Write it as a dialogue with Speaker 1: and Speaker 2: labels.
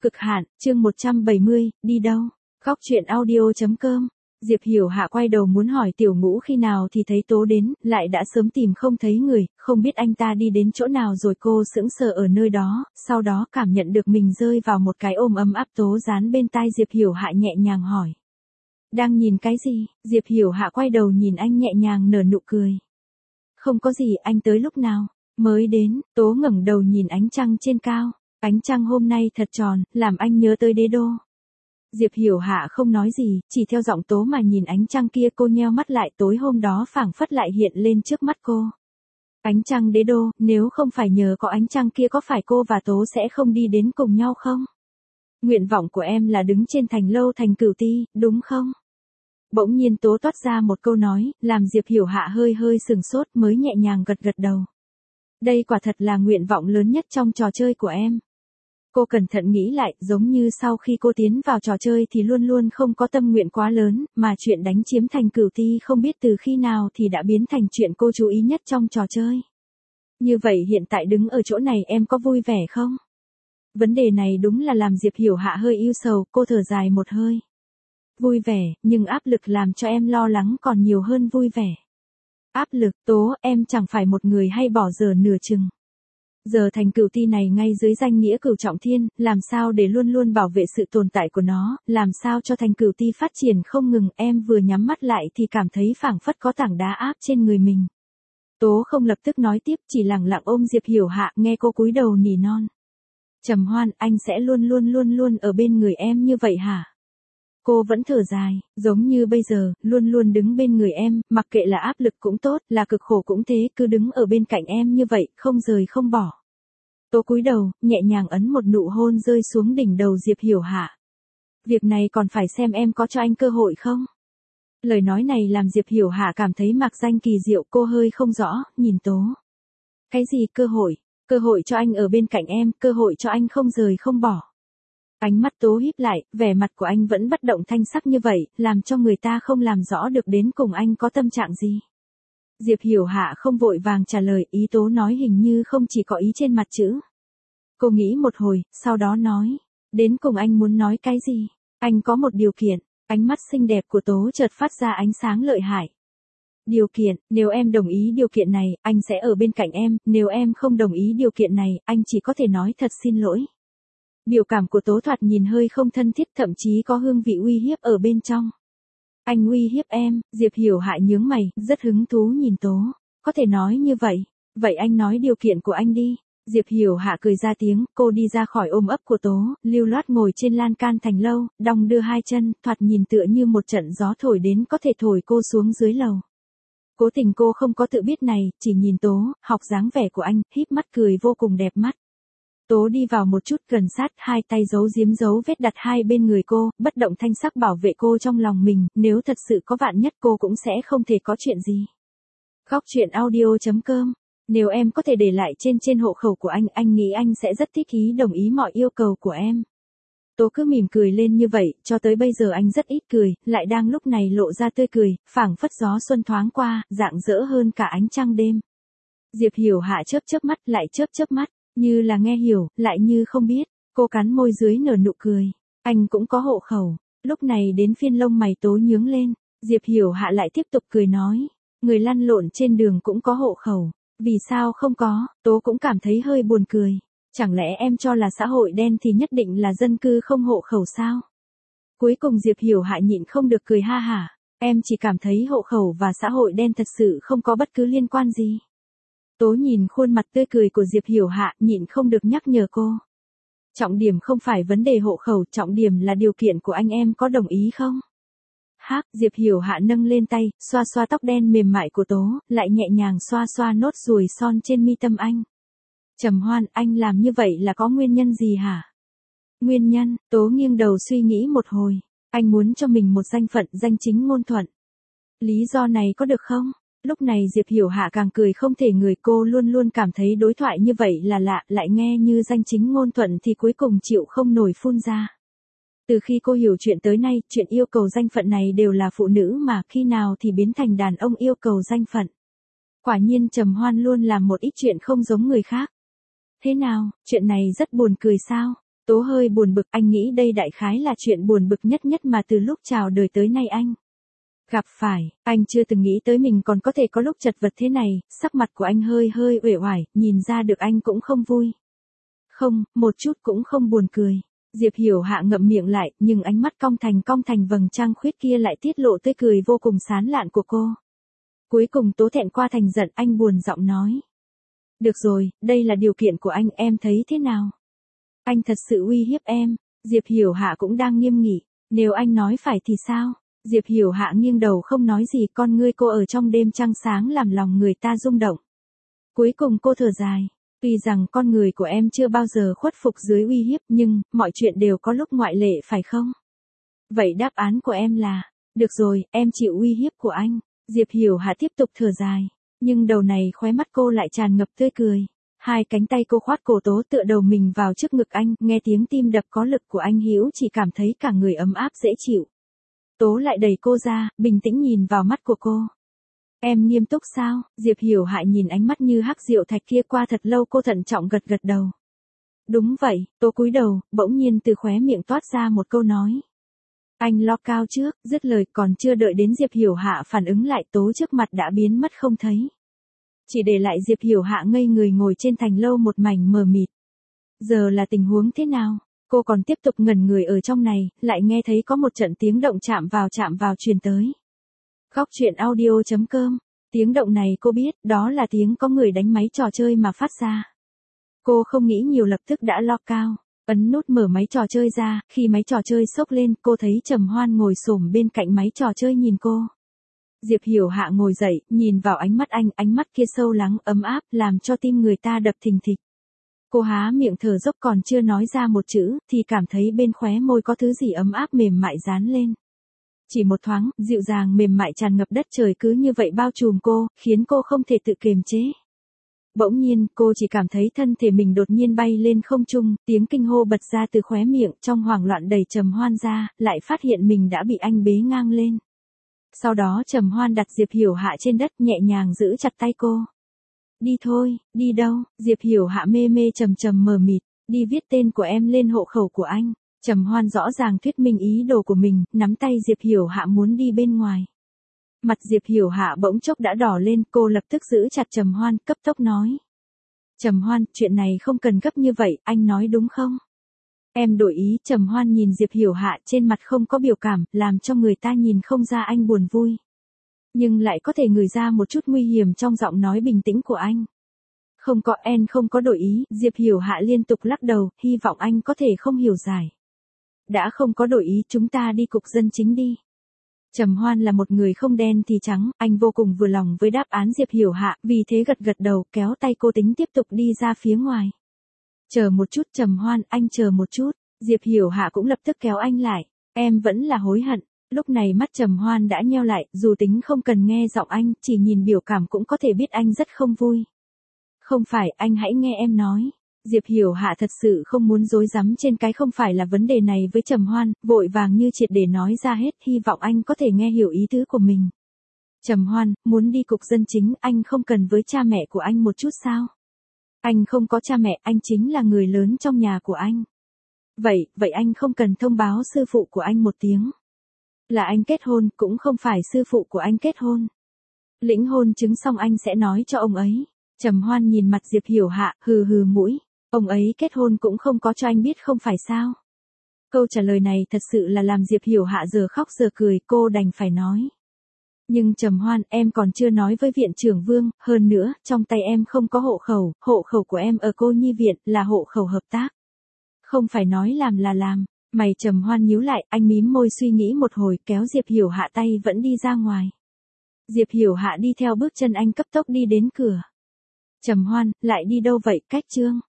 Speaker 1: Cực hạn, chương 170, đi đâu? Góc truyện audio.com. Diệp Hiểu Hạ quay đầu muốn hỏi Tiểu Ngũ khi nào thì thấy Tố đến, lại đã sớm tìm không thấy người, không biết anh ta đi đến chỗ nào rồi. Cô sững sờ ở nơi đó, sau đó cảm nhận được mình rơi vào một cái ôm ấm áp. Tố dán bên tai Diệp Hiểu Hạ nhẹ nhàng hỏi. Đang nhìn cái gì? Diệp Hiểu Hạ quay đầu nhìn anh nhẹ nhàng nở nụ cười. Không có gì, anh tới lúc nào? Mới đến. Tố ngẩng đầu nhìn ánh trăng trên cao. Ánh trăng hôm nay thật tròn, làm anh nhớ tới đế đô. Diệp Hiểu Hạ không nói gì, chỉ theo giọng Tố mà nhìn ánh trăng kia. Cô nheo mắt lại, tối hôm đó phảng phất lại hiện lên trước mắt cô. Ánh trăng đế đô, nếu không phải nhờ có ánh trăng kia có phải cô và Tố sẽ không đi đến cùng nhau không? Nguyện vọng của em là đứng trên thành lâu thành Cửu Ti, đúng không? Bỗng nhiên Tố toát ra một câu nói, làm Diệp Hiểu Hạ hơi sừng sốt, mới nhẹ nhàng gật đầu. Đây quả thật là nguyện vọng lớn nhất trong trò chơi của em. Cô cẩn thận nghĩ lại, giống như sau khi cô tiến vào trò chơi thì luôn luôn không có tâm nguyện quá lớn, mà chuyện đánh chiếm thành Cửu Ti không biết từ khi nào thì đã biến thành chuyện cô chú ý nhất trong trò chơi. Như vậy hiện tại đứng ở chỗ này em có vui vẻ không? Vấn đề này đúng là làm Diệp Hiểu Hạ hơi ưu sầu, cô thở dài một hơi. Vui vẻ, nhưng áp lực làm cho em lo lắng còn nhiều hơn vui vẻ. Áp lực? Tố, em chẳng phải một người hay bỏ giờ nửa chừng. Giờ thành Cửu Ti này ngay dưới danh nghĩa Cửu Trọng Thiên, làm sao để luôn luôn bảo vệ sự tồn tại của nó, làm sao cho thành Cửu Ti phát triển không ngừng. Em vừa nhắm mắt lại thì cảm thấy phảng phất có tảng đá áp trên người mình. Tố không lập tức nói tiếp, chỉ lặng lặng ôm Diệp Hiểu Hạ, nghe cô cúi đầu nỉ non. Trầm Hoan, anh sẽ luôn luôn ở bên người em như vậy hả? Cô vẫn thở dài, giống như bây giờ, luôn luôn đứng bên người em, mặc kệ là áp lực cũng tốt, là cực khổ cũng thế, cứ đứng ở bên cạnh em như vậy, không rời không bỏ. Tố cúi đầu, nhẹ nhàng ấn một nụ hôn rơi xuống đỉnh đầu Diệp Hiểu Hạ. Việc này còn phải xem em có cho anh cơ hội không? Lời nói này làm Diệp Hiểu Hạ cảm thấy mạc danh kỳ diệu, cô hơi không rõ, nhìn Tố. Cái gì cơ hội? Cơ hội cho anh ở bên cạnh em, cơ hội cho anh không rời không bỏ. Ánh mắt Tố híp lại, vẻ mặt của anh vẫn bất động thanh sắc như vậy, làm cho người ta không làm rõ được đến cùng anh có tâm trạng gì. Diệp Hiểu Hạ không vội vàng trả lời, ý Tố nói hình như không chỉ có ý trên mặt chữ. Cô nghĩ một hồi, sau đó nói, đến cùng anh muốn nói cái gì? Anh có một điều kiện. Ánh mắt xinh đẹp của Tố chợt phát ra ánh sáng lợi hại. Điều kiện, nếu em đồng ý điều kiện này, anh sẽ ở bên cạnh em, nếu em không đồng ý điều kiện này, anh chỉ có thể nói thật xin lỗi. Biểu cảm của Tố thoạt nhìn hơi không thân thiết, thậm chí có hương vị uy hiếp ở bên trong. Anh uy hiếp em? Diệp Hiểu Hạ nhướng mày, rất hứng thú nhìn Tố. Có thể nói như vậy. Vậy anh nói điều kiện của anh đi. Diệp Hiểu Hạ cười ra tiếng, cô đi ra khỏi ôm ấp của Tố, lưu loát ngồi trên lan can thành lâu, đong đưa hai chân, thoạt nhìn tựa như một trận gió thổi đến có thể thổi cô xuống dưới lầu. Cố tình cô không có tự biết này, chỉ nhìn Tố, học dáng vẻ của anh, híp mắt cười vô cùng đẹp mắt. Tố đi vào một chút gần sát, hai tay giấu giếm dấu vết đặt hai bên người cô, bất động thanh sắc bảo vệ cô trong lòng mình, nếu thật sự có vạn nhất cô cũng sẽ không thể có chuyện gì. Góc truyện audio.com. Nếu em có thể để lại trên hộ khẩu của anh nghĩ anh sẽ rất thích ý đồng ý mọi yêu cầu của em. Tố cứ mỉm cười lên như vậy, cho tới bây giờ anh rất ít cười, lại đang lúc này lộ ra tươi cười, phảng phất gió xuân thoáng qua, rạng rỡ hơn cả ánh trăng đêm. Diệp Hiểu Hạ chớp mắt, lại chớp mắt, như là nghe hiểu, lại như không biết. Cô cắn môi dưới nở nụ cười. Anh cũng có hộ khẩu. Lúc này đến phiên lông mày Tố nhướng lên. Diệp Hiểu Hạ lại tiếp tục cười nói. Người lăn lộn trên đường cũng có hộ khẩu. Vì sao không có? Tố cũng cảm thấy hơi buồn cười. Chẳng lẽ em cho là xã hội đen thì nhất định là dân cư không hộ khẩu sao? Cuối cùng Diệp Hiểu Hạ nhịn không được cười ha hả. Em chỉ cảm thấy hộ khẩu và xã hội đen thật sự không có bất cứ liên quan gì. Tố nhìn khuôn mặt tươi cười của Diệp Hiểu Hạ, nhịn không được nhắc nhở cô. Trọng điểm không phải vấn đề hộ khẩu, trọng điểm là điều kiện của anh, em có đồng ý không? Hắc, Diệp Hiểu Hạ nâng lên tay, xoa xoa tóc đen mềm mại của Tố, lại nhẹ nhàng xoa nốt ruồi son trên mi tâm anh. Trầm Hoan, anh làm như vậy là có nguyên nhân gì hả? Nguyên nhân? Tố nghiêng đầu suy nghĩ một hồi. Anh muốn cho mình một danh phận, danh chính ngôn thuận. Lý do này có được không? Lúc này Diệp Hiểu Hạ càng cười không thể ngửi, cô luôn luôn cảm thấy đối thoại như vậy là lạ, lại nghe như danh chính ngôn thuận thì cuối cùng chịu không nổi phun ra. Từ khi cô hiểu chuyện tới nay, chuyện yêu cầu danh phận này đều là phụ nữ mà, khi nào thì biến thành đàn ông yêu cầu danh phận. Quả nhiên Trầm Hoan luôn làm một ít chuyện không giống người khác. Thế nào, chuyện này rất buồn cười sao? Tố hơi buồn bực, anh nghĩ đây đại khái là chuyện buồn bực nhất nhất mà từ lúc chào đời tới nay anh gặp phải. Anh chưa từng nghĩ tới mình còn có thể có lúc chật vật thế này, sắc mặt của anh hơi hơi uể oải, nhìn ra được anh cũng không vui. Không, một chút cũng không buồn cười. Diệp Hiểu Hạ ngậm miệng lại, nhưng ánh mắt cong thành vầng trăng khuyết kia lại tiết lộ tươi cười vô cùng sán lạn của cô. Cuối cùng Tố thẹn qua thành giận, anh buồn giọng nói. Được rồi, đây là điều kiện của anh, em thấy thế nào? Anh thật sự uy hiếp em. Diệp Hiểu Hạ cũng đang nghiêm nghị. Nếu anh nói phải thì sao? Diệp Hiểu Hạ nghiêng đầu không nói gì, con ngươi cô ở trong đêm trăng sáng làm lòng người ta rung động. Cuối cùng cô thở dài. Tuy rằng con người của em chưa bao giờ khuất phục dưới uy hiếp, nhưng mọi chuyện đều có lúc ngoại lệ phải không? Vậy đáp án của em là, được rồi, em chịu uy hiếp của anh. Diệp Hiểu Hạ tiếp tục thở dài. Nhưng đầu này khóe mắt cô lại tràn ngập tươi cười. Hai cánh tay cô khoát cổ Tố tựa đầu mình vào trước ngực anh, nghe tiếng tim đập có lực của anh Hữu chỉ cảm thấy cả người ấm áp dễ chịu. Tố lại đẩy cô ra, bình tĩnh nhìn vào mắt của cô. Em nghiêm túc sao? Diệp Hiểu Hạ nhìn ánh mắt như hắc diệu thạch kia qua thật lâu, cô thận trọng gật gật đầu. Đúng vậy. Tố cúi đầu, bỗng nhiên từ khóe miệng toát ra một câu nói. Anh lo cao trước, dứt lời còn chưa đợi đến Diệp Hiểu Hạ phản ứng lại, Tố trước mặt đã biến mất không thấy. Chỉ để lại Diệp Hiểu Hạ ngây người ngồi trên thành lâu một mảnh mờ mịt. Giờ là tình huống thế nào? Cô còn tiếp tục ngẩn người ở trong này, lại nghe thấy có một trận tiếng động chạm vào truyền tới. Góc truyện audio.com. Tiếng động này cô biết, đó là tiếng có người đánh máy trò chơi mà phát ra. Cô không nghĩ nhiều, lập tức đã lock cao, ấn nút mở máy trò chơi ra, khi máy trò chơi xốc lên, cô thấy Trầm Hoan ngồi xổm bên cạnh máy trò chơi nhìn cô. Diệp Hiểu Hạ ngồi dậy, nhìn vào ánh mắt anh, ánh mắt kia sâu lắng, ấm áp, làm cho tim người ta đập thình thịch. Cô há miệng thở dốc còn chưa nói ra một chữ, thì cảm thấy bên khóe môi có thứ gì ấm áp mềm mại dán lên. Chỉ một thoáng, dịu dàng mềm mại tràn ngập đất trời cứ như vậy bao trùm cô, khiến cô không thể tự kiềm chế. Bỗng nhiên, cô chỉ cảm thấy thân thể mình đột nhiên bay lên không trung, tiếng kinh hô bật ra từ khóe miệng, trong hoảng loạn đẩy Trầm Hoan ra, lại phát hiện mình đã bị anh bế ngang lên. Sau đó Trầm Hoan đặt Diệp Hiểu Hạ trên đất, nhẹ nhàng giữ chặt tay cô. Đi thôi. Đi đâu? Diệp Hiểu Hạ mê mê trầm mờ mịt. Đi viết tên của em lên hộ khẩu của anh. Trầm Hoan rõ ràng thuyết minh ý đồ của mình, nắm tay Diệp Hiểu Hạ muốn đi bên ngoài. Mặt Diệp Hiểu Hạ bỗng chốc đã đỏ lên, cô lập tức giữ chặt Trầm Hoan, cấp tốc nói. Trầm Hoan, chuyện này không cần gấp như vậy, anh nói đúng không? Em đổi ý. Trầm Hoan nhìn Diệp Hiểu Hạ, trên mặt không có biểu cảm, làm cho người ta nhìn không ra anh buồn vui. Nhưng lại có thể ngửi ra một chút nguy hiểm trong giọng nói bình tĩnh của anh. Không có, em không có đổi ý. Diệp Hiểu Hạ liên tục lắc đầu, hy vọng anh có thể không hiểu giải. Đã không có đổi ý, chúng ta đi cục dân chính đi. Trầm Hoan là một người không đen thì trắng, anh vô cùng vừa lòng với đáp án Diệp Hiểu Hạ, vì thế gật gật đầu, kéo tay cô tính tiếp tục đi ra phía ngoài. Chờ một chút Trầm Hoan, anh chờ một chút. Diệp Hiểu Hạ cũng lập tức kéo anh lại. Em vẫn là hối hận. Lúc này mắt Trầm Hoan đã nheo lại, dù tính không cần nghe giọng anh, chỉ nhìn biểu cảm cũng có thể biết anh rất không vui. Không phải, anh hãy nghe em nói. Diệp Hiểu Hạ thật sự không muốn rối rắm trên cái không phải là vấn đề này với Trầm Hoan, vội vàng như triệt để nói ra hết, hy vọng anh có thể nghe hiểu ý tứ của mình. Trầm Hoan, muốn đi cục dân chính, anh không cần với cha mẹ của anh một chút sao? Anh không có cha mẹ, anh chính là người lớn trong nhà của anh. Vậy anh không cần thông báo sư phụ của anh một tiếng. Là anh kết hôn, cũng không phải sư phụ của anh kết hôn. Lĩnh hôn chứng xong anh sẽ nói cho ông ấy. Trầm Hoan nhìn mặt Diệp Hiểu Hạ, hừ hừ mũi. Ông ấy kết hôn cũng không có cho anh biết không phải sao? Câu trả lời này thật sự là làm Diệp Hiểu Hạ giờ khóc giờ cười, cô đành phải nói. Nhưng Trầm Hoan, em còn chưa nói với viện trưởng Vương, hơn nữa, trong tay em không có hộ khẩu của em ở Cô Nhi viện, là hộ khẩu hợp tác. Không phải nói làm là làm. Mày Trầm Hoan nhíu lại, anh mím môi suy nghĩ một hồi, kéo Diệp Hiểu Hạ tay vẫn đi ra ngoài. Diệp Hiểu Hạ đi theo bước chân anh cấp tốc đi đến cửa. Trầm Hoan, lại đi đâu vậy? Cách chương.